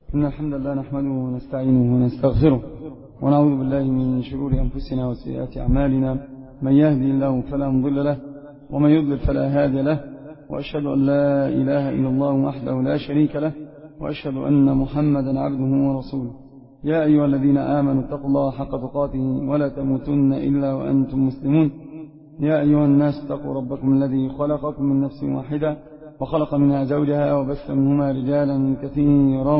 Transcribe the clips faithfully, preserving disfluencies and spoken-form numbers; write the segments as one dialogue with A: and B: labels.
A: إن الحمد لله نحمده ونستعينه ونستغفره ونعوذ بالله من شرور أنفسنا وسيئات أعمالنا. من يهدي الله فلا مضل له ومن يضلل فلا هادي له، وأشهد أن لا إله إلا الله وحده لا شريك له، وأشهد أن محمدا عبده ورسوله. يا أيها الذين آمنوا اتقوا الله حق تقاته ولا تموتن إلا وأنتم مسلمون. يا أيها الناس اتقوا ربكم الذي خلقكم من نفس واحدة وخلق منها زوجها وبث منهما رجالا كثيرا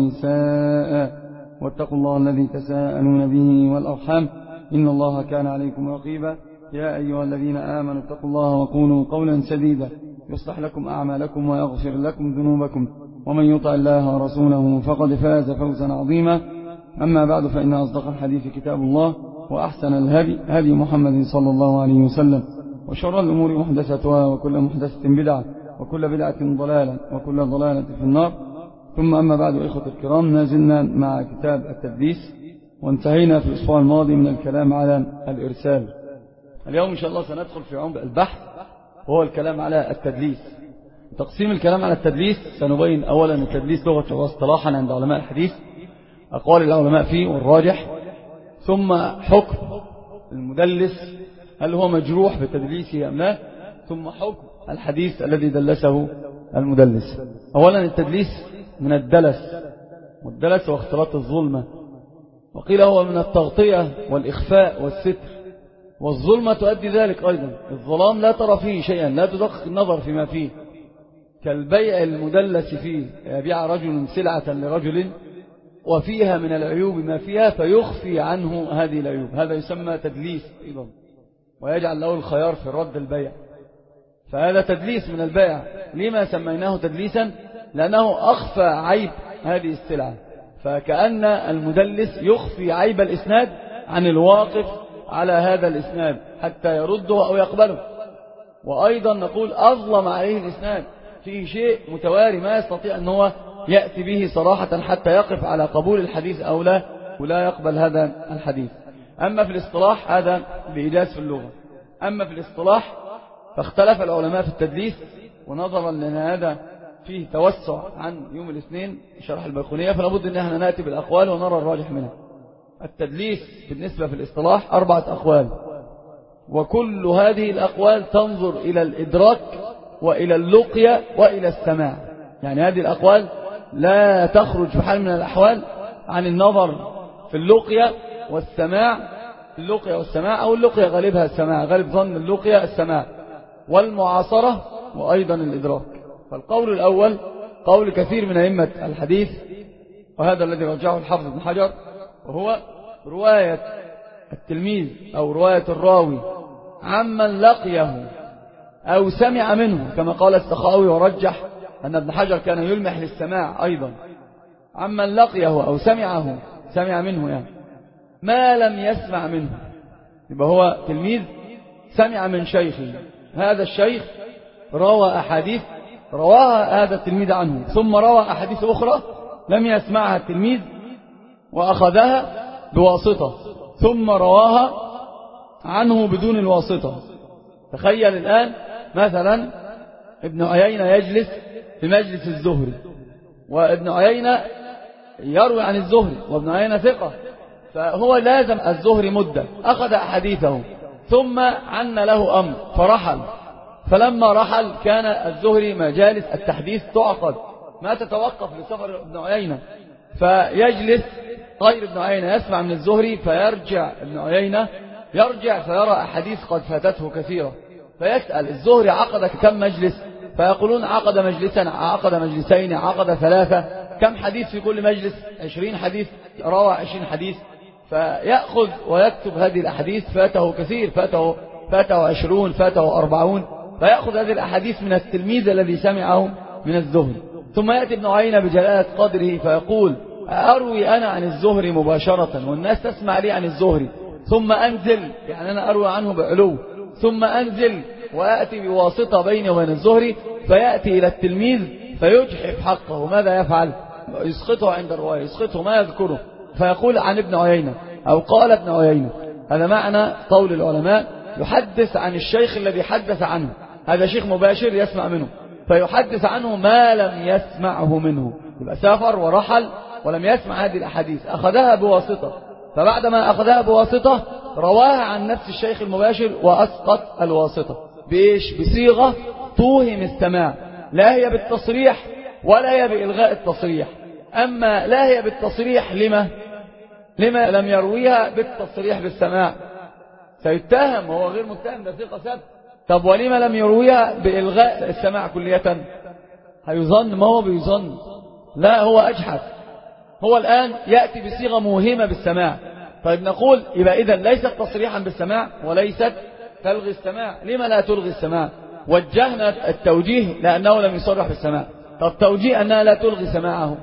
A: ونساء، واتقوا الله الذي تساءلون به والأرحام إن الله كان عليكم رقيبا. يا أيها الذين آمنوا اتقوا الله وقولوا قولا سديدا يصلح لكم أعمالكم ويغفر لكم ذنوبكم، ومن يطع الله ورسوله فقد فاز فوزا عظيما. أما بعد، فإن أصدق الحديث كتاب الله، وأحسن الهدي هدي محمد صلى الله عليه وسلم، وشر الأمور محدثتها وكل محدثة بدعة وكل بدعة ضلالة وكل ضلالة في النار. ثم أما بعد، إخوة الكرام، نازلنا مع كتاب التدليس، وانتهينا في الأسبوع الماضي من الكلام على الإرسال. اليوم إن شاء الله سندخل في عمق البحث، وهو الكلام على التدليس. تقسيم الكلام على التدليس سنبين أولا التدليس لغة واصطلاحا عند علماء الحديث، أقوال العلماء فيه والراجح، ثم حكم المدلس هل هو مجروح بتدليسه أم لا، ثم حكم الحديث الذي دلسه المدلس. أولا التدليس من الدلس، والدلس هو اختلاط الظلمة، وقيل هو من التغطية والإخفاء والستر، والظلمة تؤدي ذلك أيضا. الظلام لا ترى فيه شيئا، لا تدقق النظر فيما فيه، كالبيع المدلس فيه، يبيع رجل سلعة لرجل وفيها من العيوب ما فيها فيخفي عنه هذه العيوب، هذا يسمى تدليس أيضا، ويجعل له الخيار في رد البيع، فهذا تدليس من البيع. لما سميناه تدليسا؟ لأنه أخفى عيب هذه السلعة، فكأن المدلس يخفي عيب الإسناد عن الواقف على هذا الإسناد حتى يرده أو يقبله. وأيضا نقول أظلم عليه الإسناد، فيه شيء متواري ما يستطيع أن هو يأتي به صراحة حتى يقف على قبول الحديث أو لا، ولا يقبل هذا الحديث. أما في الاصطلاح هذا بإيجاز في اللغة. أما في الاصطلاح فاختلف العلماء في التدليس، ونظرا لأن هذا فيه توسع عن يوم الاثنين شرح البيقونية، فلابد أن احنا نأتي بالأقوال ونرى الراجح منها. التدليس بالنسبة في الاصطلاح أربعة أقوال، وكل هذه الأقوال تنظر إلى الإدراك وإلى اللقية وإلى السماع. يعني هذه الأقوال لا تخرج في حال من الأحوال عن النظر في اللقية والسماع، اللقية والسماع، أو اللقية غالبها السماع، غالب ظن اللقية السماع، والمعاصرة وأيضا الإدراك. فالقول الأول قول كثير من أئمة الحديث، وهذا الذي رجعه الحافظ بن حجر، وهو رواية التلميذ أو رواية الراوي عمن لقيه أو سمع منه، كما قال السخاوي ورجح أن ابن حجر كان يلمح للسماع أيضا، عمن لقيه أو سمعه سمع منه يعني ما لم يسمع منه، يبقى هو تلميذ سمع من شيخه، هذا الشيخ روى أحاديث رواها هذا التلميذ عنه، ثم روى أحاديث أخرى لم يسمعها التلميذ وأخذها بواسطة، ثم رواها عنه بدون الواسطة. تخيل الآن مثلا ابن عيينة يجلس في مجلس الزهري، وابن عيينة يروي عن الزهري، وابن عيينة ثقة، فهو لازم الزهري مدة، أخذ أحاديثه، ثم عن له أمر فرحل، فلما رحل كان الزهري مجالس التحديث تعقد ما تتوقف لسفر ابن عيينة، فيجلس غير ابن عيينة يسمع من الزهري، فيرجع ابن عيينة يرجع فيرى أحاديث قد فاتته كثيرة، فيسأل الزهري عقد كم مجلس؟ فيقولون عقد مجلسا، عقد مجلسين، عقد ثلاثة. كم حديث في كل مجلس؟ عشرين حديث، روى عشرين حديث. فيأخذ ويكتب هذه الأحاديث، فاته كثير، فاته, فاته عشرون، فاته أربعون، فيأخذ هذه الأحاديث من التلميذ الذي سمعه من الزهري. ثم يأتي ابن عيينة بجلالة قدره فيقول أروي أنا عن الزهري مباشرة والناس تسمع لي عن الزهري، ثم أنزل، يعني أنا أروي عنه بعلو، ثم أنزل وأتي بواسطة بيني وبين الزهري، فيأتي إلى التلميذ فيجحف حقه. ماذا يفعل؟ يسقطه عند الرواية، يسقطه ما يذكره، فيقول عن ابن عيينة أو قال ابن عيينة. هذا معنى قول العلماء، يحدث عن الشيخ الذي حدث عنه، هذا شيخ مباشر يسمع منه، فيحدث عنه ما لم يسمعه منه، يبقى سافر ورحل ولم يسمع هذه الأحاديث، أخذها بواسطة، فبعدما أخذها بواسطة رواها عن نفس الشيخ المباشر وأسقط الواسطة بإيش؟ بصيغة توهم السماع، لا هي بالتصريح ولا هي بإلغاء التصريح. أما لا هي بالتصريح لما لما لم يرويها بالتصريح بالسماع، سيتهم وهو غير متهم، ده ثقة ثبت. طب ولما لم يرويها بإلغاء السماع كلية؟ هيظن، ما هو بيظن، لا هو أجحد، هو الآن يأتي بصيغة موهمة بالسماع. طيب نقول يبقى إذن ليست تصريحا بالسماع وليست تلغي السماع. لما لا تلغي السماع؟ وجهنا التوجيه لأنه لم يصرح بالسماع. طب توجيه أنها لا تلغي سماعه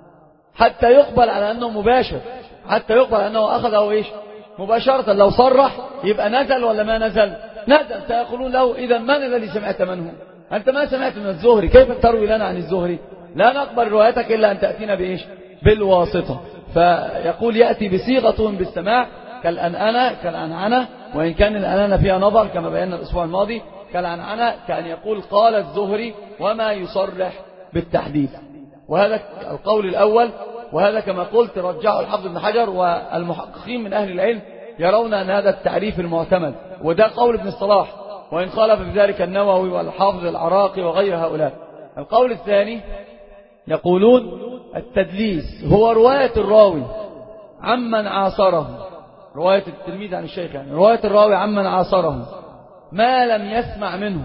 A: حتى يقبل على أنه مباشر، حتى يقبل أنه أخذه إيش؟ مباشرة. لو صرح يبقى نزل ولا ما نزل؟ نزل. سيقولون له إذا من الذي سمعت منه؟ أنت ما سمعت من الزهري، كيف تروي لنا عن الزهري؟ لا نقبل روايتك إلا أن تأتينا بإيش؟ بالواسطة. فيقول يأتي بصيغة بالسماع كالأنأنة كالعنعنة، وإن كان الأنأنة فيها نظر كما بينا الأسبوع الماضي، كالعنعنة كأن يقول قال الزهري وما يصرح بالتحديث. وهذا القول الأول، وهذا كما قلت رجعه الحافظ ابن حجر، والمحققين من أهل العلم يرون أن هذا التعريف المعتمد، وده قول ابن الصلاح، وإن خالف بذلك النووي والحافظ العراقي وغير هؤلاء. القول الثاني يقولون التدليس هو رواية الراوي عمن عاصره، رواية التلميذ عن الشيخ، يعني رواية الراوي عمن عاصره ما لم يسمع منه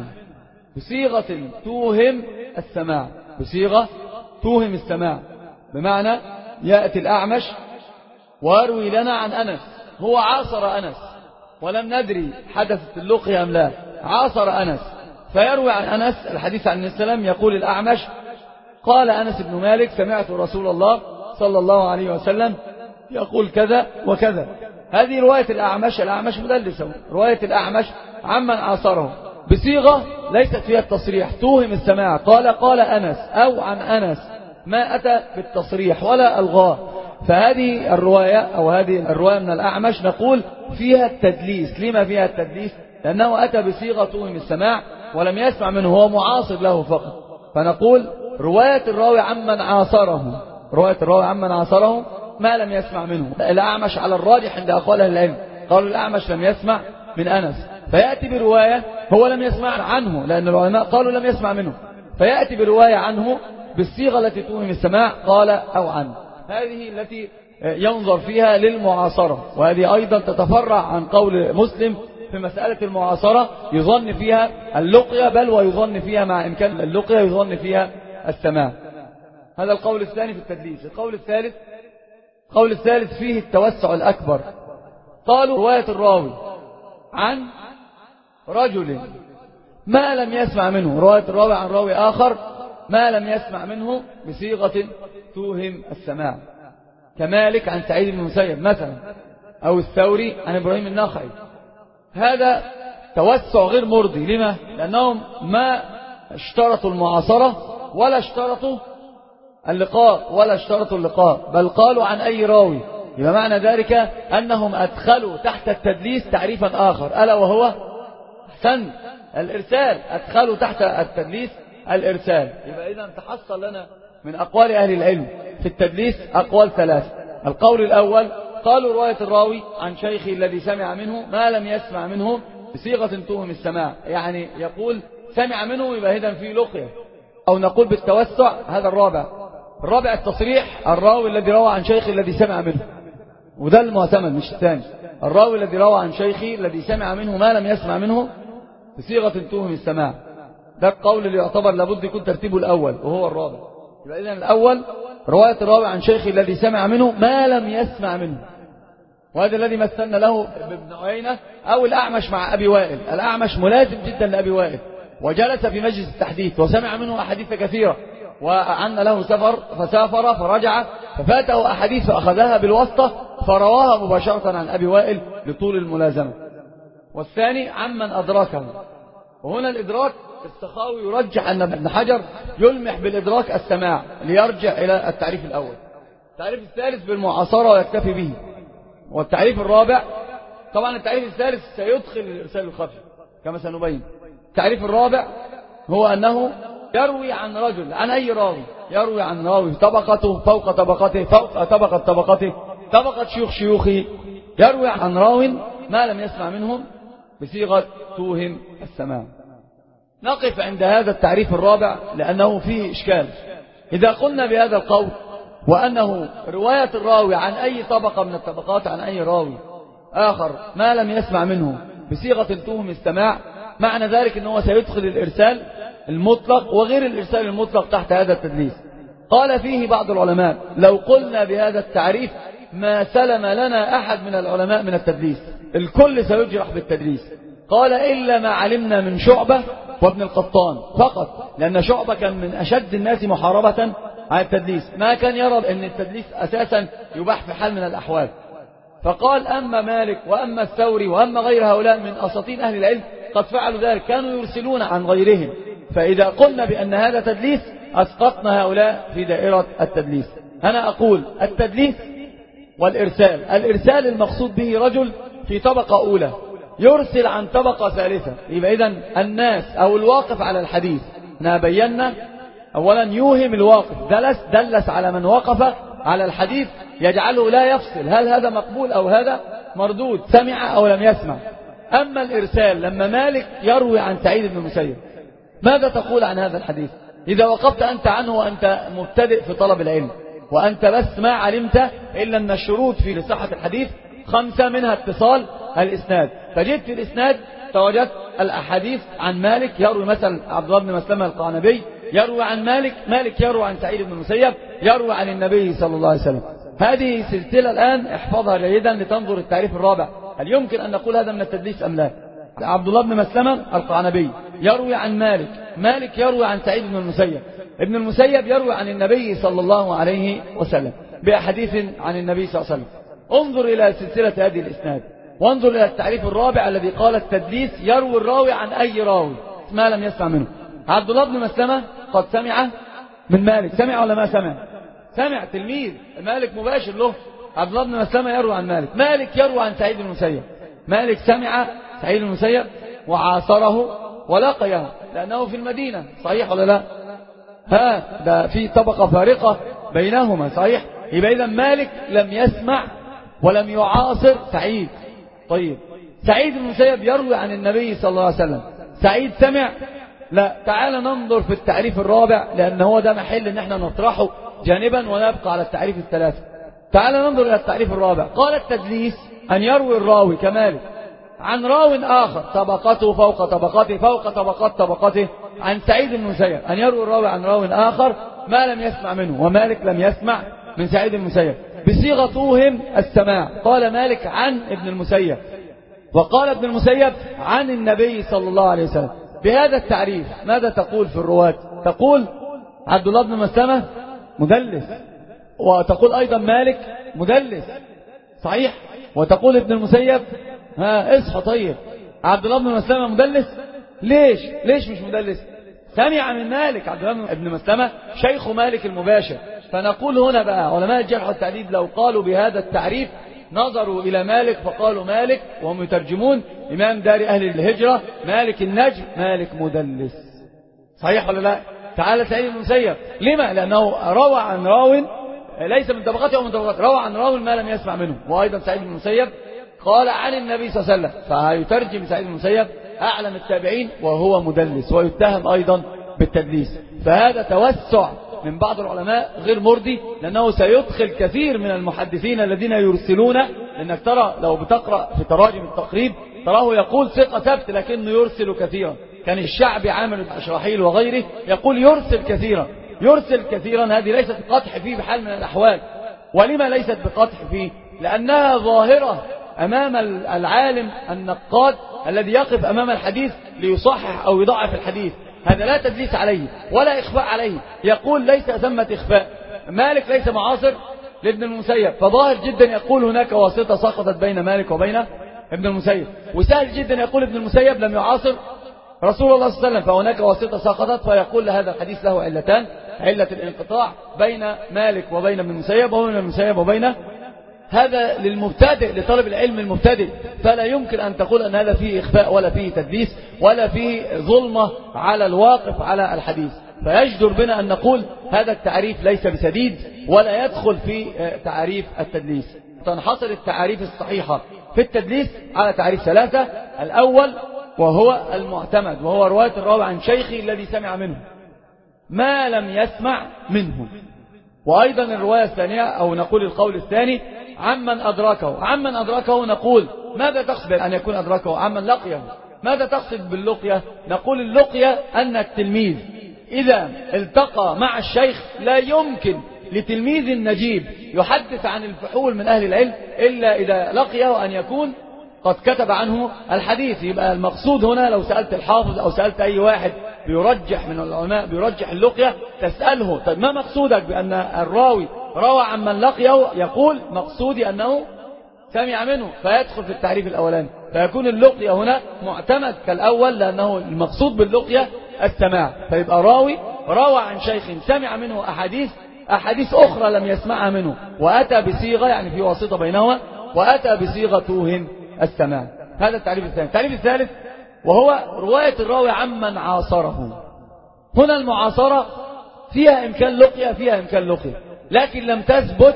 A: بصيغة توهم السماع، بصيغة توهم السماع. بمعنى يأتي الأعمش ويروي لنا عن أنس، هو عاصر أنس ولم ندري حدثت اللقية أم لا، عاصر أنس، فيروي عن أنس الحديث عن السلام. يقول الأعمش قال أنس بن مالك سمعت رسول الله صلى الله عليه وسلم يقول كذا وكذا. هذه رواية الأعمش، الأعمش مدلسه، رواية الأعمش عمن عاصره بصيغة ليست فيها التصريح، توهم السماع، قال قال أنس أو عن أنس، ما أتى بالتصريح ولا ألغاه. فهذه الرواية أو هذه الرواية من الأعمش نقول فيها التدليس. لما فيها التدليس؟ لأنه أتى بصيغة توهم السماع ولم يسمع منه، هو معاصر له فقط. فنقول رواية الراوي عمن عاصره، رواية الراوي عمن عاصره ما لم يسمع منه. الأعمش على الراجح عند أقوال أهل العلم قالوا الأعمش لم يسمع من أنس، فيأتي برواية هو لم يسمع عنه، لأن العلماء قالوا لم يسمع منه، فيأتي برواية عنه بالصيغة التي توهم السماع، قال أو عن. هذه التي ينظر فيها للمعاصرة، وهذه أيضا تتفرع عن قول مسلم في مسألة المعاصرة، يظن فيها اللقية، بل ويظن فيها مع إمكان اللقية يظن فيها السماع. هذا القول الثاني في التدليس. القول الثالث القول الثالث فيه التوسع الأكبر. قالوا رواية الراوي عن رجل ما لم يسمع منه، رواية الراوي عن راوي آخر ما لم يسمع منه بصيغة توهم السماع، كمالك عن سعيد بن المسيب مثلا، أو الثوري عن إبراهيم النخعي. هذا توسع غير مرضي. لما؟ لأنهم ما اشترطوا المعاصرة ولا اشترطوا اللقاء ولا اشترطوا اللقاء، بل قالوا عن أي راوي. يبقى معنى ذلك أنهم أدخلوا تحت التدليس تعريفا آخر، ألا وهو أحسن الإرسال، أدخلوا تحت التدليس الإرسال. يبقى إذا تحصل لنا من أقوال أهل العلم في التدليس أقوال ثلاث. القول الأول قالوا رواية الراوي عن شيخه الذي سمع منه ما لم يسمع منه بصيغة توهم السماع، يعني يقول سمع منه يبقى إذن فيه لقية. أو نقول بالتوسع، هذا الرابع. الرابع التصريح، الراوي الذي روى عن شيخه الذي سمع منه، وده المعتمد مش الثاني. الراوي الذي روى عن شيخه الذي سمع منه ما لم يسمع منه بصيغة توهم السماع، ده القول اللي يعتبر لابد يكون ترتيبه الأول وهو الرابع. يبقى إذن الأول رواية الراوي عن شيخه الذي سمع منه ما لم يسمع منه، وهذا الذي مثلنا له بابن عيينة. أو الأعمش مع أبي وائل، الأعمش ملازم جدا لأبي وائل وجلس في مجلس التحديث وسمع منه أحاديث كثيرة، وعن له سفر فسافر فرجع ففاته أحاديث فأخذها بالواسطة فرواها مباشرة عن أبي وائل لطول الملازمة. والثاني عمن أدركه، وهنا الإدراك السخاوي يرجح أن ابن حجر يلمح بالإدراك السماع ليرجع إلى التعريف الأول. التعريف الثالث بالمعاصرة ويكتفي به. والتعريف الرابع، طبعا التعريف الثالث سيدخل الإرسال الخفي كما سنبين. التعريف الرابع هو أنه يروي عن رجل، عن أي راوي، يروي عن راوي طبقته فوق طبقته فوق طبقة طبقته طبقة شيوخ شيوخه، يروي عن راو ما لم يسمع منهم بصيغة توهم السماع. نقف عند هذا التعريف الرابع لأنه فيه إشكال. إذا قلنا بهذا القول وأنه رواية الراوي عن أي طبقة من الطبقات عن أي راوي آخر ما لم يسمع منه بصيغة توهم السماع، معنى ذلك أنه سيدخل الإرسال المطلق وغير الإرسال المطلق تحت هذا التدليس. قال فيه بعض العلماء لو قلنا بهذا التعريف ما سلم لنا أحد من العلماء من التدليس، الكل سيجرح بالتدليس. قال إلا ما علمنا من شعبة وابن القطان فقط، لأن شعبة كان من أشد الناس محاربة على التدليس، ما كان يرى أن التدليس أساسا يباح في حال من الأحوال. فقال أما مالك وأما الثوري وأما غير هؤلاء من أساطين أهل العلم قد فعلوا ذلك، كانوا يرسلون عن غيرهم. فإذا قلنا بأن هذا تدليس أسقطنا هؤلاء في دائرة التدليس. أنا أقول التدليس والإرسال، الإرسال المقصود به رجل في طبقة أولى يرسل عن طبقة ثالثة، يبقى إذن الناس أو الواقف على الحديث نبينا أولا يوهم الواقف، دلس دلس على من وقف على الحديث يجعله لا يفصل هل هذا مقبول أو هذا مردود، سمع أو لم يسمع. أما الإرسال لما مالك يروي عن سعيد بن المسيب، ماذا تقول عن هذا الحديث إذا وقفت أنت عنه وأنت مبتدئ في طلب العلم وأنت بس ما علمت إلا أن الشروط في صحة الحديث خمسة منها اتصال الإسناد، فجدت في الإسناد فوجدت الأحاديث عن مالك يروي مثلا عبد الله بن مسلمة القعنبي يروي عن مالك، مالك يروي عن سعيد بن المسيب يروي عن النبي صلى الله عليه وسلم. هذه سلسلة الآن احفظها جيدا لتنظر التعريف الرابع، هل يمكن أن نقول هذا من التدليس أم لا؟ عبد الله بن مسلمة القعنبي يروي عن مالك، مالك يروي عن سعيد بن المسيب، ابن المسيب يروي عن النبي صلى الله عليه وسلم بأحاديث عن النبي صلى الله عليه وسلم. انظر إلى سلسلة هذه الإسناد وانظر إلى التعريف الرابع الذي قال التدليس يروي الراوي عن أي راوي ما لم يسمع منه. عبد الله بن مسلمة قد سمع من مالك، سمع ولا ما سمع؟ سمع، تلميذ مالك مباشر له. عبد الله بن مسلمة يروي عن مالك، مالك يروي عن سعيد بن المسيب، مالك سمع سعيد بن المسيب وعاصره ولقيه لأنه في المدينة، صحيح ولا لا؟ ها ده في طبقة فارقة بينهما، صحيح؟ يبقى إذا مالك لم يسمع ولم يعاصر سعيد. طيب سعيد بن المسيب يروي عن النبي صلى الله عليه وسلم، سعيد سمع؟ لا. تعال ننظر في التعريف الرابع لأن هو ده محل ان احنا نطرحه جانبا ونبقى على التعريف الثلاثة. تعال ننظر إلى التعريف الرابع. قال التدليس أن يروي الراوي كمالك عن راو آخر طبقته فوق طبقته فوق طبقات طبقته عن سعيد بن المسيب، أن يروي الراوي عن راو آخر ما لم يسمع منه، ومالك لم يسمع من سعيد بن المسيب بصيغة توهم السماع. قال مالك عن ابن المسيب وقال ابن المسيب عن النبي صلى الله عليه وسلم. بهذا التعريف ماذا تقول في الرواة؟ تقول عبد الله بن مسلمة مدلس، وتقول أيضا مالك مدلس، صحيح؟ وتقول ابن المسيب ها اصحى. طيب عبد الله بن مسلمة مدلس؟ ليش ليش مش مدلس؟ سمع من مالك. عبد الله بن مسلمة شيخ مالك المباشر. فنقول هنا بقى علماء الجرح والتعديل لو قالوا بهذا التعريف نظروا إلى مالك فقالوا مالك وهم يترجمون إمام دار أهل الهجرة مالك النجم مالك مدلس، صحيح ولا لا؟ تعالى سعيد بن المسيب، لما؟ لأنه روى عن راو ليس من طبقته أو من طبقته، روى عن راو ما لم يسمع منه. وأيضا سعيد بن المسيب قال عن النبي صلى الله عليه وسلم، فيترجم سعيد بن المسيب أعلم التابعين وهو مدلس ويتهم أيضا بالتدليس. فهذا توسع من بعض العلماء غير مرضي، لأنه سيدخل كثير من المحدثين الذين يرسلون. لأنك ترى لو بتقرأ في تراجم التقريب تراه يقول ثقة ثبت لكنه يرسل كثيرا. كان الشعبي عامل الشراحيل وغيره يقول يرسل كثيرا، يرسل كثيرا. هذه ليست بقدح فيه بحال من الأحوال. ولما ليست بقدح فيه؟ لأنها ظاهرة أمام العالم النقاد الذي يقف أمام الحديث ليصحح أو يضعف الحديث. هذا لا تدليس عليه ولا إخفاء عليه. يقول ليس ثمة إخفاء. مالك ليس معاصر لابن المسيب، فظاهر جدا يقول هناك واسطة سقطت بين مالك وبين ابن المسيب. وسهل جدا يقول ابن المسيب لم يعاصر رسول الله صلى الله عليه وسلم، فهناك واسطة سقطت، فيقول هذا الحديث له علتان: علة الانقطاع بين مالك وبين ابن المسيب، وبين ابن المسيب وبين. هذا للمبتدئ لطالب العلم المبتدئ، فلا يمكن أن تقول أن هذا فيه إخفاء ولا فيه تدليس ولا فيه ظلمة على الواقف على الحديث.
B: فيجدر بنا أن نقول هذا التعريف ليس بسديد ولا يدخل في تعريف التدليس. تنحصر التعريف الصحيحة في التدليس على تعريف ثلاثة. الأول وهو المعتمد، وهو رواية الراوي عن شيخه الذي سمع منه ما لم يسمع منه. وأيضا الرواية الثانية أو نقول القول الثاني عمن أدركه. عمن أدركه نقول ماذا تقصد أن يكون أدركه؟ عمن لقيه. ماذا تقصد باللقية؟ نقول اللقية أن التلميذ إذا التقى مع الشيخ لا يمكن لتلميذ نجيب يحدث عن الفحول من أهل العلم إلا إذا لقيه أن يكون قد كتب عنه الحديث. يبقى المقصود هنا لو سألت الحافظ أو سألت أي واحد بيرجح من العلماء بيرجح اللقية تسأله طيب ما مقصودك بأن الراوي روى عن من لقيه؟ يقول مقصودي أنه سمع منه، فيدخل في التعريف الأولاني، فيكون اللقية هنا معتمد كالأول لأنه المقصود باللقية السماع. فيبقى راوي روى عن شيخ سمع منه أحاديث أحاديث أخرى لم يسمعها منه وأتى بصيغة يعني في واسطة بينهما وأتى بصيغة توهم السماع. هذا التعريف الثاني. التعريف الثالث وهو رواية الراوي عمن عاصره. هنا المعاصرة فيها إمكان لقية فيها إمكان لقية لكن لم تثبت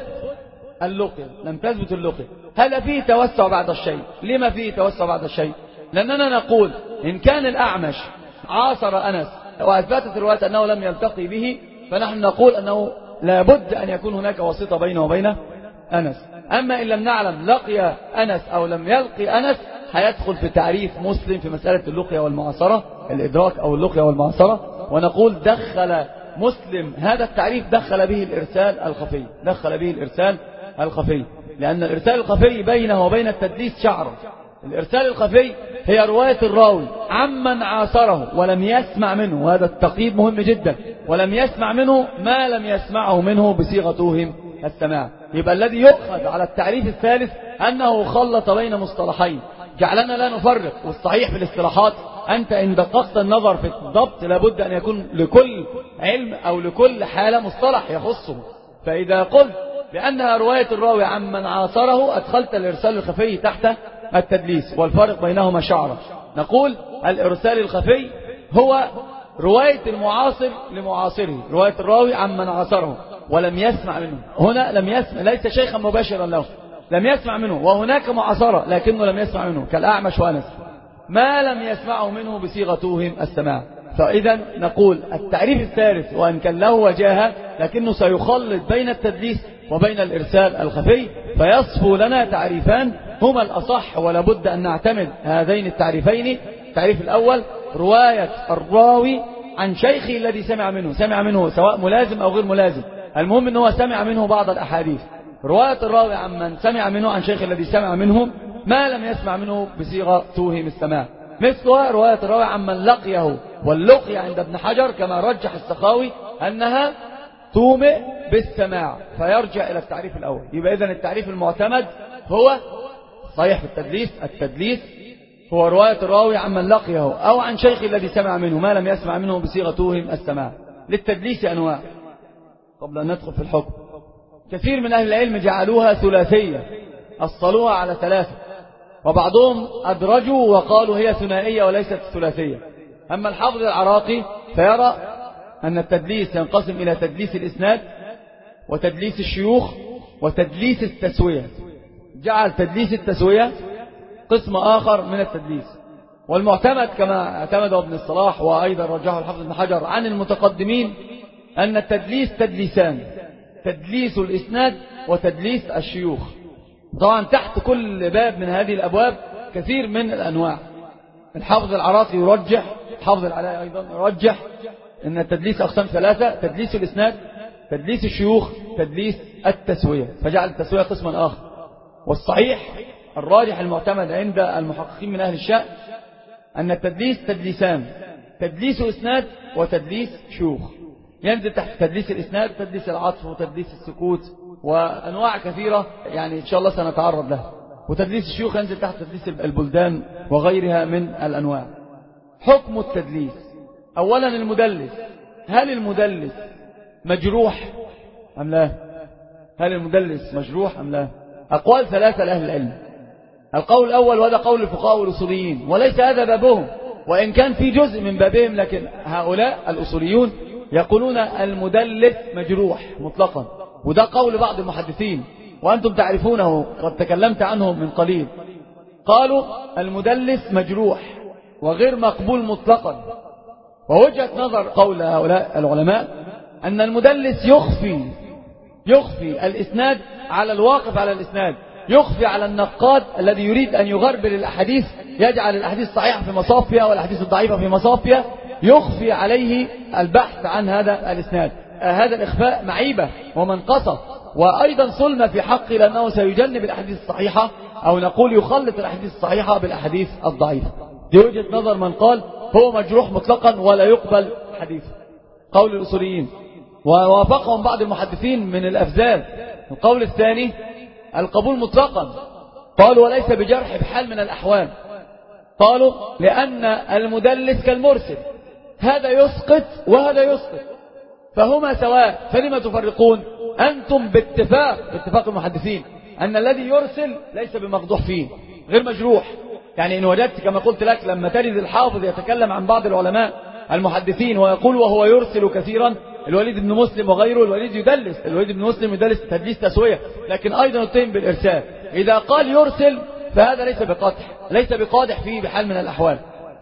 B: اللقية لم تثبت اللقية. هل فيه توسع بعد الشيء؟ لما فيه توسع بعد الشيء؟ لأننا نقول إن كان الأعمش عاصر أنس وأثبتت الرواية أنه لم يلتقي به فنحن نقول أنه لابد أن يكون هناك واسطة بينه وبين أنس. أما إن لم نعلم لقي أنس أو لم يلقي أنس هيدخل في تعريف مسلم في مسألة اللقية والمعاصرة، الإدراك أو اللقية والمعاصرة، ونقول دخل مسلم هذا التعريف دخل به الإرسال الخفي دخل به الإرسال الخفي لأن الإرسال الخفي بينه وبين التدليس شعره. الإرسال الخفي هي رواية الراوي عمن عاصره ولم يسمع منه، وهذا التقييد مهم جدا، ولم يسمع منه ما لم يسمعه منه بصيغة توهم السماع. يبقى الذي يؤخذ على التعريف الثالث أنه خلط بين مصطلحين جعلنا لا نفرق. والصحيح في الاصطلاحات أنت إن دققت النظر في الضبط لابد أن يكون لكل علم أو لكل حالة مصطلح يخصه. فإذا قلت بأنها رواية الراوي عمن عاصره أدخلت الإرسال الخفي تحت التدليس، والفرق بينهما شعرة. نقول الإرسال الخفي هو رواية المعاصر لمعاصره، رواية الراوي عمن عاصره ولم يسمع منه. هنا لم يسمع، ليس شيخا مباشرا له، لم يسمع منه، وهناك معاصرة لكنه لم يسمع منه كالأعمش وأنس ما لم يسمعه منه بصيغة توهم السماع. فإذا نقول التعريف الثالث وأن كان له وجاهة لكنه سيخلط بين التدليس وبين الإرسال الخفي، فيصفو لنا تعريفان هما الأصح ولا بد أن نعتمد هذين التعريفين. التعريف الأول رواية الراوي عن شيخه الذي سمع منه، سمع منه سواء ملازم أو غير ملازم، المهم أنه سمع منه بعض الأحاديث. رواية الراوي عن من سمع منه عن شيخ الذي سمع منه ما لم يسمع منه بصيغة توهم السماع. مثلها رواية الراوي عن من لقيه، واللقي عند ابن حجر كما رجح السخاوي أنها تومئ بالسماع، فيرجع إلى التعريف الأول. يبقى إذن التعريف المعتمد هو صحيح في التدليس. التدليس هو رواية الراوي عن من لقيه أو عن شيخ الذي سمع منه ما لم يسمع منه بصيغة توهم السماع. للتدليس أنواع. قبل أن ندخل في الحكم، كثير من أهل العلم جعلوها ثلاثية، أصلوها على ثلاثة، وبعضهم أدرجوا وقالوا هي ثنائية وليست ثلاثية. أما الحافظ العراقي فيرى أن التدليس ينقسم إلى تدليس الإسناد وتدليس الشيوخ وتدليس التسوية. جعل تدليس التسوية قسم آخر من التدليس. والمعتمد كما اعتمده ابن الصلاح وأيضا رجحه الحافظ ابن حجر عن المتقدمين أن التدليس تدليسان، تدليس الإسناد وتدليس الشيوخ. طبعا تحت كل باب من هذه الأبواب كثير من الأنواع. الحافظ العراقي يرجح، الحافظ العلاء أيضا يرجح أن التدليس أقسام ثلاثة: تدليس الإسناد، تدليس الشيوخ، تدليس التسوية، فجعل التسوية قسما آخر. والصحيح الراجح المعتمد عند المحققين من أهل الشأن أن التدليس تدليسان: تدليس إسناد وتدليس شيوخ. ينزل تحت تدليس الإسناد تدليس العطف وتدليس السكوت وأنواع كثيرة يعني إن شاء الله سنتعرض لها. وتدليس الشيوخ ينزل تحت تدليس البلدان وغيرها من الأنواع. حكم التدليس: أولا المدلس، هل المدلس مجروح أم لا؟ هل المدلس مجروح أم لا؟ أقوال ثلاثة لأهل العلم. القول الأول وهذا قول الفقهاء والأصوليين، وليس هذا بابهم، وإن كان في جزء من بابهم، لكن هؤلاء الأصوليون يقولون المدلس مجروح مطلقا، وده قول بعض المحدثين وأنتم تعرفونه قد تكلمت عنه من قليل. قالوا المدلس مجروح وغير مقبول مطلقا. ووجهة نظر قول هؤلاء العلماء أن المدلس يخفي يخفي الإسناد على الواقف على الإسناد، يخفي على النقاد الذي يريد أن يغربل الأحاديث، يجعل الأحاديث الصحيحة في مصافها والأحاديث الضعيفة في مصافها، يخفي عليه البحث عن هذا الإسناد. آه هذا الإخفاء معيبة ومنقصة، وأيضا صلنا في حقه لأنه سيجنب الأحاديث الصحيحة، أو نقول يخلط الأحاديث الصحيحة بالأحاديث الضعيفة. دي وجهة نظر من قال هو مجروح مطلقا ولا يقبل حديثه، قول الأصوليين. ووافقهم بعض المحدثين من الأفزاز. القول الثاني القبول مطلقا، قالوا وليس بجرح بحال من الأحوال. قالوا لأن المدلس كالمرسل، هذا يسقط وهذا يسقط فهما سواء، فلما تفرقون؟ أنتم باتفاق باتفاق المحدثين أن الذي يرسل ليس بمقدوح فيه، غير مجروح. يعني إن وجدت كما قلت لك لما تجد الحافظ يتكلم عن بعض العلماء المحدثين ويقول وهو يرسل كثيرا، الوليد بن مسلم وغيره، الوليد يدلس، الوليد بن مسلم يدلس تدليس تسوية، لكن أيضا يتهم بالإرسال. إذا قال يرسل فهذا ليس بقدح، ليس بقادح فيه بحال من الأحوال.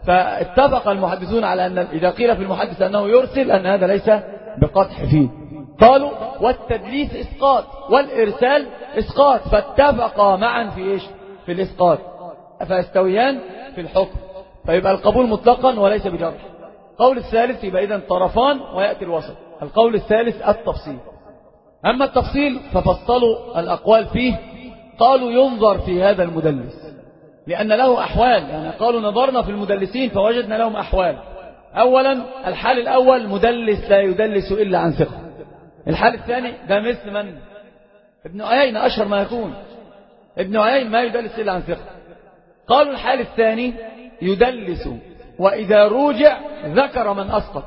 B: فاتفق المحدثون على أن إذا قيل في المحدث أنه يرسل أن هذا ليس بقدح فيه. قالوا والتدليس إسقاط والإرسال إسقاط، فاتفقا معا في إيش؟ في الإسقاط، فيستويان في الحكم، فيبقى القبول مطلقا وليس بجرح. القول الثالث يبقى إذن طرفان ويأتي الوسط. القول الثالث التفصيل. أما التفصيل ففصلوا الأقوال فيه، قالوا ينظر في هذا المدلس لأن له أحوال. يعني قالوا نظرنا في المدلسين فوجدنا لهم أحوال. أولا الحال الأول مدلس لا يدلس إلا عن ثقة. الحال الثاني ده مثل من؟ ابن عيينة أشهر ما يكون، ابن عيينة ما يدلس إلا عن ثقة. قالوا الحال الثاني يدلس وإذا روجع ذكر من أسقط.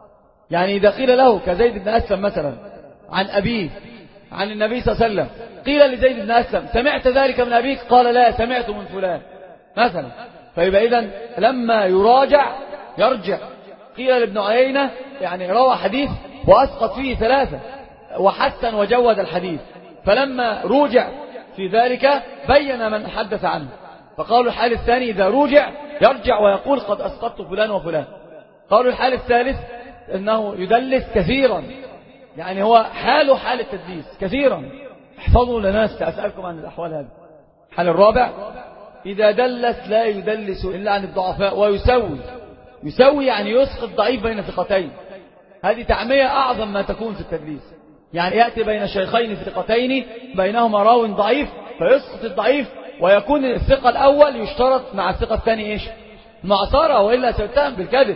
B: يعني إذا قيل له كزيد بن أسلم مثلا عن أبيه عن النبي صلى الله عليه وسلم، قيل لزيد بن أسلم سمعت ذلك من أبيك؟ قال لا سمعت من فلان مثلا. فيبقى إذن لما يراجع يرجع. قيل لابن عيينة يعني روى حديث وأسقط فيه ثلاثة وحسن وجود الحديث، فلما روجع في ذلك بين من حدث عنه. فقالوا الحال الثاني إذا روجع يرجع ويقول قد أسقطت فلان وفلان. قالوا الحال الثالث أنه يدلس كثيرا، يعني هو حاله حال التدليس كثيرا. احفظوا لنا سأسألكم عن الأحوال هذه. الحال الرابع إذا دلس لا يدلس إلا عن الضعفاء ويسوي. يسوي يعني يسقط ضعيف بين ثقتين. هذه تعمية أعظم ما تكون في التدليس. يعني يأتي بين شيخين ثقتين بينهما راو ضعيف فيسقط الضعيف، ويكون الثقة الأول يشترط مع الثقة الثاني إيش؟ معصرة، وإلا سيتهم بالكذب،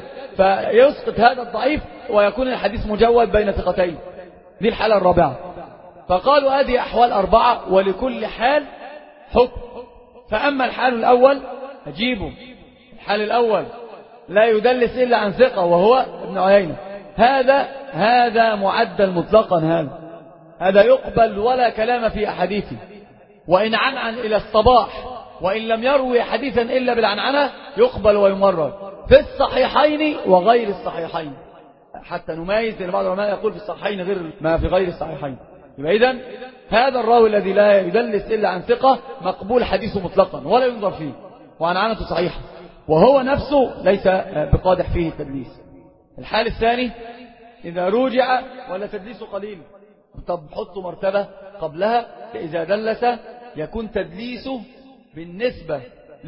B: فيسقط هذا الضعيف ويكون الحديث مجود بين ثقتين. دي الحالة الرابعة. فقالوا هذه أحوال أربعة ولكل حال حكم. فأما الحال الأول أجيبه، الحال الأول لا يدلس إلا عن ثقة وهو ابن عيينة، هذا هذا معدل مطلقا، هذا هذا يقبل ولا كلام في أحاديثه، وإن عنعن إلى الصباح وإن لم يروي حديثا إلا بالعنعنة يقبل ويمرر في الصحيحين وغير الصحيحين، حتى نميز، لأن بعض العلماء يقول في الصحيحين غير ما في غير الصحيحين. يبقى إذن هذا الراوي الذي لا يدلس إلا عن ثقة مقبول حديثه مطلقا ولا ينظر فيه وعنعنته صحيحة، وهو نفسه ليس بقادح فيه التدليس. الحال الثاني إذا رجع ولا تدليسه قليل، طب حطوا مرتبة قبلها. إذا دلس يكون تدليسه بالنسبة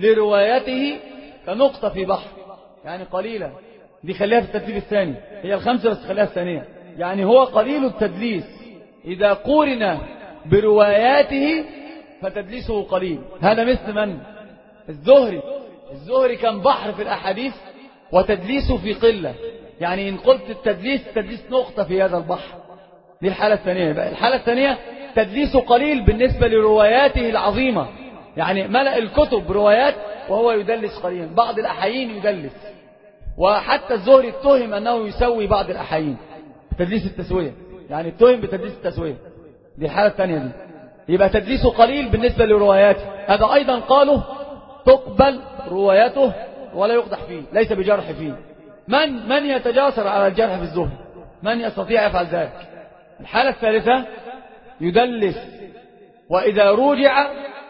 B: لروايته كنقطة في بحر، يعني قليلة. دي خليها في الترتيب الثاني، هي الخمسة بس خليها الثانية. يعني هو قليل التدليس إذا قورن برواياته فتدليسه قليل. هذا مثل من؟ الزهري. الزهري كان بحر في الأحاديث وتدليسه في قلة، يعني إن قلت التدليس تدليس نقطة في هذا البحر. دي الحالة الثانية. بقى الحالة الثانية تدليسه قليل بالنسبة لرواياته العظيمة، يعني ملأ الكتب روايات وهو يدلس قليلا، بعض الأحايين يدلس، وحتى الزهري اتهم أنه يسوي بعض الأحايين تدليس التسوية، يعني اتهم بتدليس التسوية. دي الحالة الثانية دي، يبقى تدليسه قليل بالنسبة لرواياته. هذا أيضا قالوا تقبل روايته ولا يقدح فيه، ليس بجرح فيه. من من يتجاسر على الجرح في الزهري؟ من يستطيع يفعل ذلك. الحالة الثالثة يدلس وإذا رجع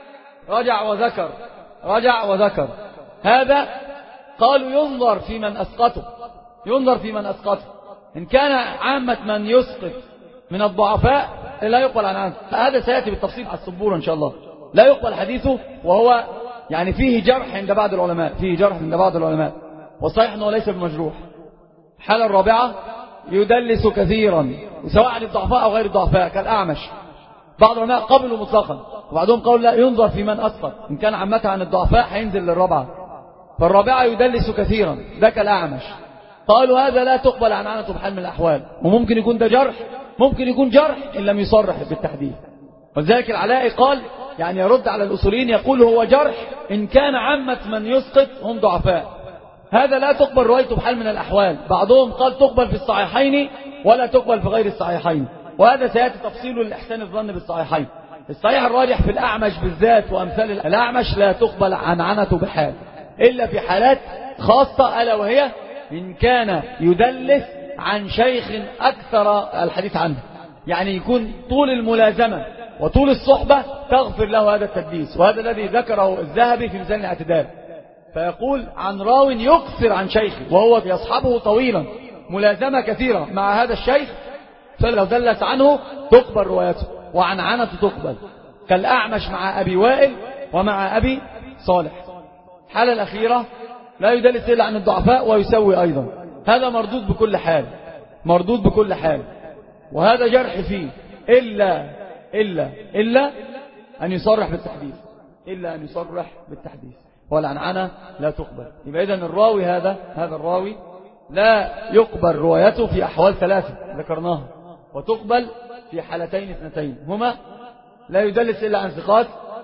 B: رجع وذكر رجع وذكر. هذا قالوا ينظر في من أسقطه ينظر في من أسقطه إن كان عامة من يسقط من الضعفاء لا يقبل عن عنه. هذا سيأتي بالتفصيل على السبورة إن شاء الله. لا يقبل حديثه، وهو يعني فيه جرح عند بعض العلماء فيه جرح عند بعض العلماء والصحيح أنه ليس بمجروح. الحالة الرابعة يدلس كثيرا سواء عن الضعفاء أو غير الضعفاء كالأعمش. بعض العلماء قبلوا مطلقا وبعضهم قالوا لا، ينظر في من أسقط. إن كان عامة عن الضعفاء هينزل للرابعة. فالرابعة يدلس كثيرا ده كالأعمش. قالوا هذا لا تقبل عن عنته بحال من الأحوال، وممكن يكون ده جرح، ممكن يكون جرح إن لم يصرح بالتحديث. وذلك العلاء قال يعني يرد على الأصوليين يقول هو جرح إن كان عامة من يسقط هم ضعفاء. هذا لا تقبل روايته بحال من الأحوال. بعضهم قال تقبل في الصحيحين ولا تقبل في غير الصحيحين، وهذا سيأتي تفصيله لإحسان الظن بالصحيحين. الصحيح الراجح في الأعمش بالذات وأمثال الأعمش لا تقبل عن عنته بحال إلا في حالات خاصة، ألا وهي إن كان يدلس عن شيخ أكثر الحديث عنه، يعني يكون طول الملازمة وطول الصحبة تغفر له هذا التدليس. وهذا الذي ذكره الذهبي في ميزان الاعتدال، فيقول عن راو يكثر عن شيخه وهو يصحبه طويلا ملازمة كثيرة مع هذا الشيخ، فلو دلس عنه تقبل روايته وعن عنته تقبل، كالأعمش مع أبي وائل ومع أبي صالح. الحالة الأخيرة لا يدلس إلا عن الضعفاء ويسوي أيضا. هذا مردود بكل حال مردود بكل حال وهذا جرح فيه إلا إلا إلا أن يصرح بالتحديث إلا أن يصرح بالتحديث والعنعنة لا تقبل. يبقى إذن الراوي هذا هذا الراوي لا يقبل روايته في أحوال ثلاثة ذكرناها، وتقبل في حالتين اثنتين هما لا يدلس إلا عن ثقات.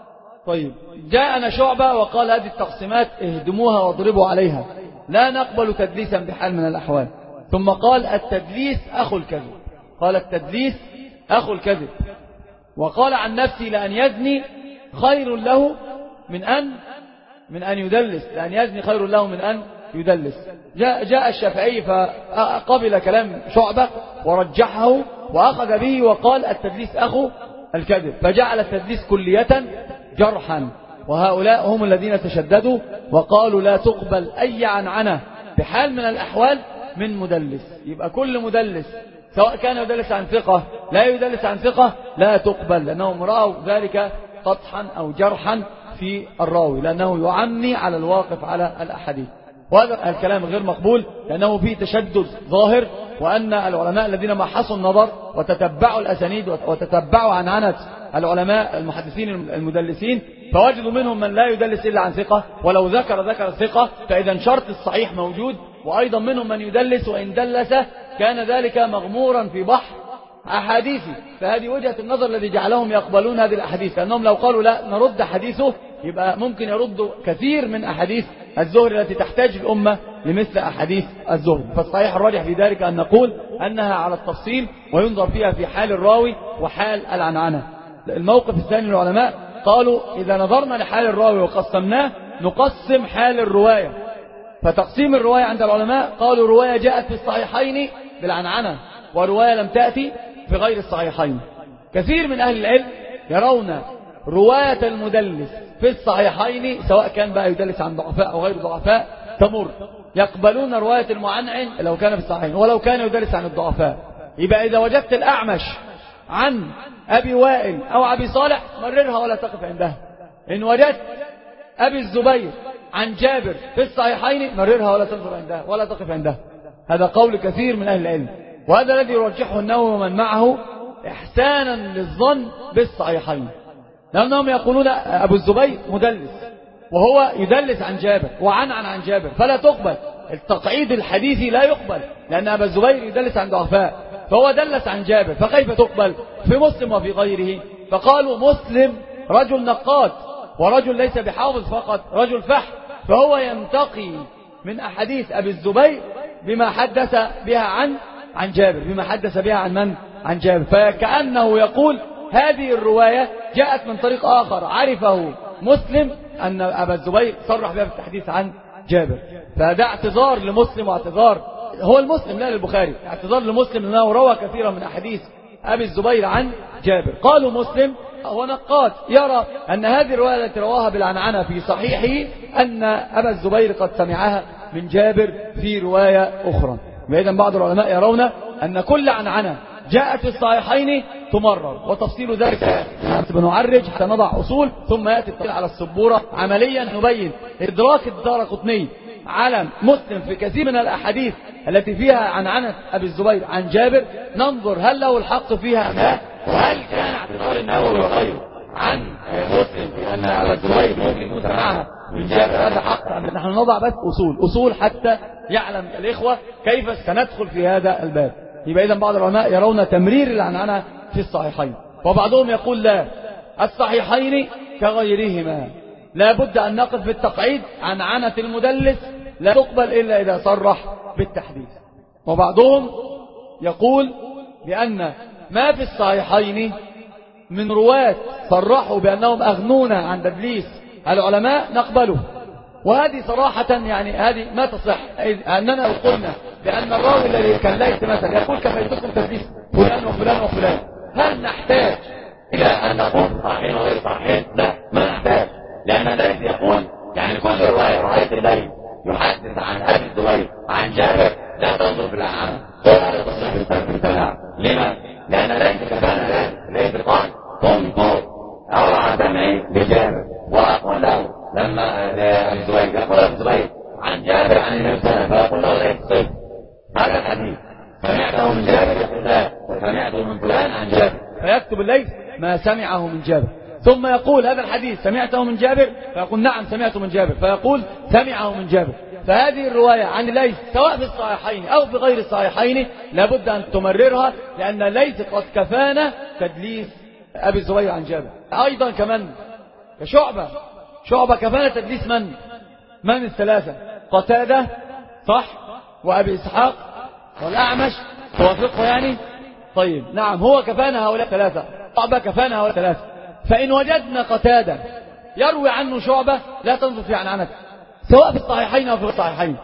B: طيب جاءنا شعبة وقال هذه التقسيمات اهدموها واضربوا عليها، لا نقبل تدليسا بحال من الأحوال. ثم قال التدليس أخو الكذب قال التدليس أخو الكذب وقال عن نفسي لأن يزني خير له من أن من أن يدلس لأن يزني خير له من أن يدلس. جاء, جاء الشافعي فقبل كلام شعبة ورجحه وأخذ به وقال التدليس أخو الكذب، فجعل التدليس كلية جرحا. وهؤلاء هم الذين تشددوا وقالوا لا تقبل أي عنعنة بحال من الأحوال من مدلس. يبقى كل مدلس سواء كان يدلس عن ثقة لا يدلس عن ثقة لا تقبل، لأنهم رأوا ذلك قطحا أو جرحا في الراوي، لأنه يعمي على الواقف على الأحاديث. وهذا الكلام غير مقبول لأنه فيه تشدد ظاهر، وأن العلماء الذين محصوا النظر وتتبعوا الأسانيد وتتبعوا عنعنة العلماء المحدثين المدلسين فوجدوا منهم من لا يدلس إلا عن ثقة، ولو ذكر ذكر الثقة، فإذا شرط الصحيح موجود. وأيضا منهم من يدلس وإن دلس كان ذلك مغمورا في بحر أحاديثي. فهذه وجهة النظر الذي جعلهم يقبلون هذه الأحاديث، لأنهم لو قالوا لا نرد حديثه يبقى ممكن يردوا كثير من أحاديث الزهري التي تحتاج الأمة لمثل أحاديث الزهري. فالصحيح الراجح في ذلك أن نقول أنها على التفصيل وينظر فيها في حال الراوي وحال العنعنة. الموقف الثاني للعلماء قالوا إذا نظرنا لحال الراوي وقسمناه نقسم حال الرواية. فتقسيم الرواية عند العلماء قالوا رواية جاءت في الصحيحين بالعنعنة ورواية لم تأتي في غير الصحيحين. كثير من أهل العلم يرون رواية المدلس في الصحيحين سواء كان بقى يدلس عن ضعفاء أو غير ضعفاء تمر، يقبلون رواية المعنعن لو كان في الصحيحين ولو كان يدلس عن الضعفاء. يبقى إذا وجدت الأعمش عن أبي وائل أو أبي صالح مررها ولا تقف عندها. إن وجدت أبي الزبير عن جابر في الصحيحين مررها ولا تنظر عندها ولا تقف عندها. هذا قول كثير من أهل العلم، وهذا الذي يرجحه النووي ومن معه إحسانا للظن بالصحيحين، لأنهم يقولون أبو الزبير مدلس وهو يدلس عن جابر وعن عن عن جابر فلا تقبل. التقعيد الحديثي لا يقبل لأن أبا الزبير يدلس عن ضعفاء فهو دلس عن جابر، فكيف تقبل في مسلم وفي غيره؟ فقالوا مسلم رجل نقاد ورجل ليس بحافظ فقط رجل فحم، فهو ينتقي من أحاديث أبي الزبير بما حدث بها عن عن جابر بما حدث بها عن من؟ عن جابر. فكأنه يقول هذه الرواية جاءت من طريق آخر عرفه مسلم أن أبا الزبير صرح بها في التحديث عن جابر، فهذا اعتذار لمسلم واعتذار هو المسلم لا للبخاري، اعتذار لمسلم أنه روى كثيرا من أحاديث أبي الزبير عن جابر. قالوا مسلم هو نقاد يرى أن هذه الرواية التي رواها بالعنعنة في صحيحه أن أبا الزبير قد سمعها من جابر في رواية أخرى. وإذا بعض العلماء يرون أن كل عنعنة جاءت في الصحيحين تمرر، وتفصيل ذلك بنعرج حتى نضع أصول، ثم يأتي التفصيل على السبورة عمليا نبين إدراك الدارقطني على مسلم في كثير من الأحاديث التي فيها عنعنة أبي الزبير عن جابر، ننظر هل له الحق فيها أم لا، وهل كان اعتذار النووي وغيره عن مسلم في أن أبا الزبير ممكن يكون سمعها من جابر هذا حق. نحن نضع بس أصول أصول حتى يعلم الإخوة كيف سندخل في هذا الباب. يبقى إذا بعض العلماء يرون تمرير العنعنة في الصحيحين، وبعضهم يقول لا، الصحيحين كغيرهما لا بد أن نقف بالتقعيد. عنعنة المدلس لا تقبل إلا إذا صرح بالتحديث. وبعضهم يقول بأن ما في الصحيحين من رواة صرحوا بأنهم أغنون عن تدليس العلماء نقبله، وهذه صراحة يعني هذه ما تصح. أننا قلنا بأن الراوي الذي كان ليس مثلا يقول كفيتكم تدليس فلان وفلان وفلان، هل نحتاج إلى أن نقول صحيح وغير صحيح؟ لا، ما نحتاج، لأن ذلك يقول يعني كل رواية رواية الليل يحدث عن أبي الزبير عن جابر لا تنظر في العنعنة ولا تصح بالتبع. لما؟ لأن ذلك كفانا ليس قال كنت أرى عن سمعي لجابر وأقول له لما أبي الزبير يقول أبي الزبير عن جابر عن النبي صلى الله عليه وسلم فيقول له ليس صحيح هذا الحديث، سمعته من جابر يقول لا، وسمعته من فلان عن جابر، فيكتب الليث ما سمعه من جابر، ثم يقول هذا الحديث سمعته من جابر، فيقول نعم سمعته من جابر، فيقول سمعه من جابر. فهذه الرواية عن الليث سواء في الصحيحين أو في غير الصحيحين لابد أن تمررها، لأن الليث قد كفانا تدليس أبي الزبير عن جابر. أيضا كمان كشعبة، شعبة كفانا تدليس من من الثلاثة؟ قتادة صح، وأبي إسحاق والأعمش، توافقه يعني؟ طيب نعم هو كفانا هؤلاء ثلاثة، شعبة كفانا هؤلاء ثلاثة. فإن وجدنا قتادة يروي عنه شعبة لا تنظر في عنعنته سواء في الصحيحين أو في الصحيحين،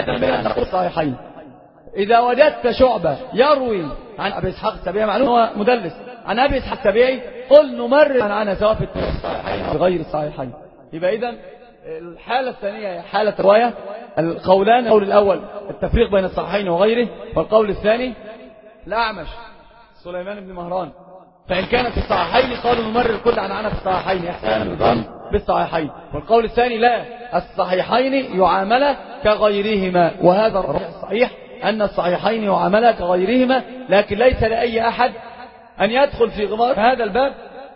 B: الصحيحين. إذا وجدت شعبة يروي عن أبي إسحاق السبيعي معلوم هو مدلس عن أبي إسحاق السبيعي، قل نمرر عنعنة سواء في الصحيحين أو في غير الصحيحين. يبقى إذن الحالة الثانية هي حالة رواية. القولان، القول الأول التفريق بين الصحيحين وغيره، والقول الثاني الأعمش سليمان بن مهران، فإن كانت في الصحيحين قالوا نمرر كل عنعنة في الصحيحين إحسانا بالظن بالصحيحين، والقول الثاني لا، الصحيحين يعامل كغيرهما، وهذا الصحيح أن الصحيحين يعامل كغيرهما، لكن ليس لأي أحد أن يدخل في غمار هذا الباب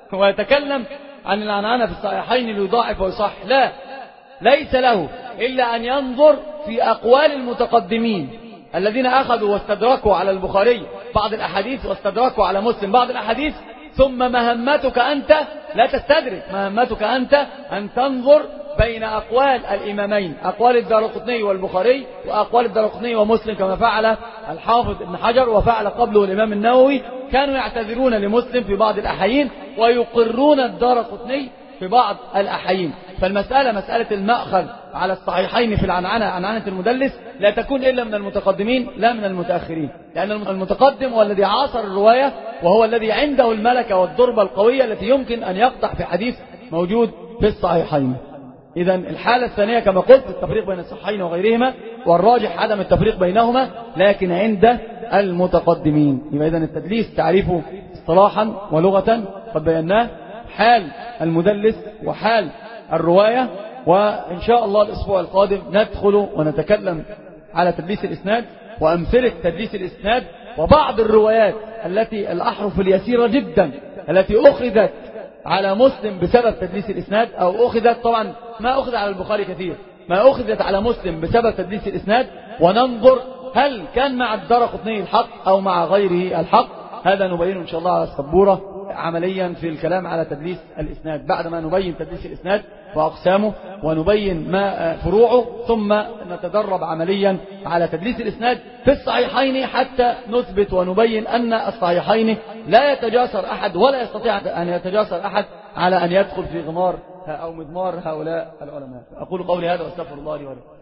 B: ويتكلم عن العنعنة في الصحيحين ليضاعف ويصح، لا، ليس له إلا أن ينظر في أقوال المتقدمين الذين أخذوا واستدركوا على البخاري بعض الأحاديث واستدركوا على مسلم بعض الأحاديث، ثم مهمتك أنت لا تستدرك، مهمتك أنت أن تنظر بين أقوال الإمامين، أقوال الدارقطني والبخاري وأقوال الدارقطني ومسلم، كما فعل الحافظ ابن حجر وفعل قبله الإمام النووي. كانوا يعتذرون لمسلم في بعض الأحايين ويقرون الدارقطني في بعض الأحايين. فالمسألة مسألة المأخذ على الصحيحين في العنعنة، عنعنة المدلس، لا تكون إلا من المتقدمين لا من المتأخرين، لأن المتقدم هو الذي عاصر الرواية، وهو الذي عنده الملكة والضربة القوية التي يمكن أن يقطع في حديث موجود في الصحيحين. إذا الحالة الثانية كما قلت التفريق بين الصحيحين وغيرهما، والراجح عدم التفريق بينهما لكن عند المتقدمين. يبقى إذا التدليس تعريفه اصطلاحا ولغة قد بيناه، حال المدلس وحال الرواية. وإن شاء الله الأسبوع القادم ندخل ونتكلم على تدليس الإسناد وأمثلة تدليس الإسناد، وبعض الروايات التي الأحرف اليسيرة جدا التي أخذت على مسلم بسبب تدليس الإسناد، أو أخذت طبعا ما أخذ على البخاري كثير، ما أخذت على مسلم بسبب تدليس الإسناد، وننظر هل كان مع الدارقطني الحق أو مع غيره الحق. هذا نبينه إن شاء الله على السبورة عمليا في الكلام على تدليس الإسناد، بعد ما نبين تدليس الإسناد وأقسامه ونبين ما فروعه، ثم نتدرب عمليا على تدليس الإسناد في الصحيحين حتى نثبت ونبين أن الصحيحين لا يتجاسر أحد ولا يستطيع أن يتجاسر أحد على أن يدخل في غمار أو مضمار هؤلاء العلماء. أقول قولي هذا واستغفر الله لي ولكم.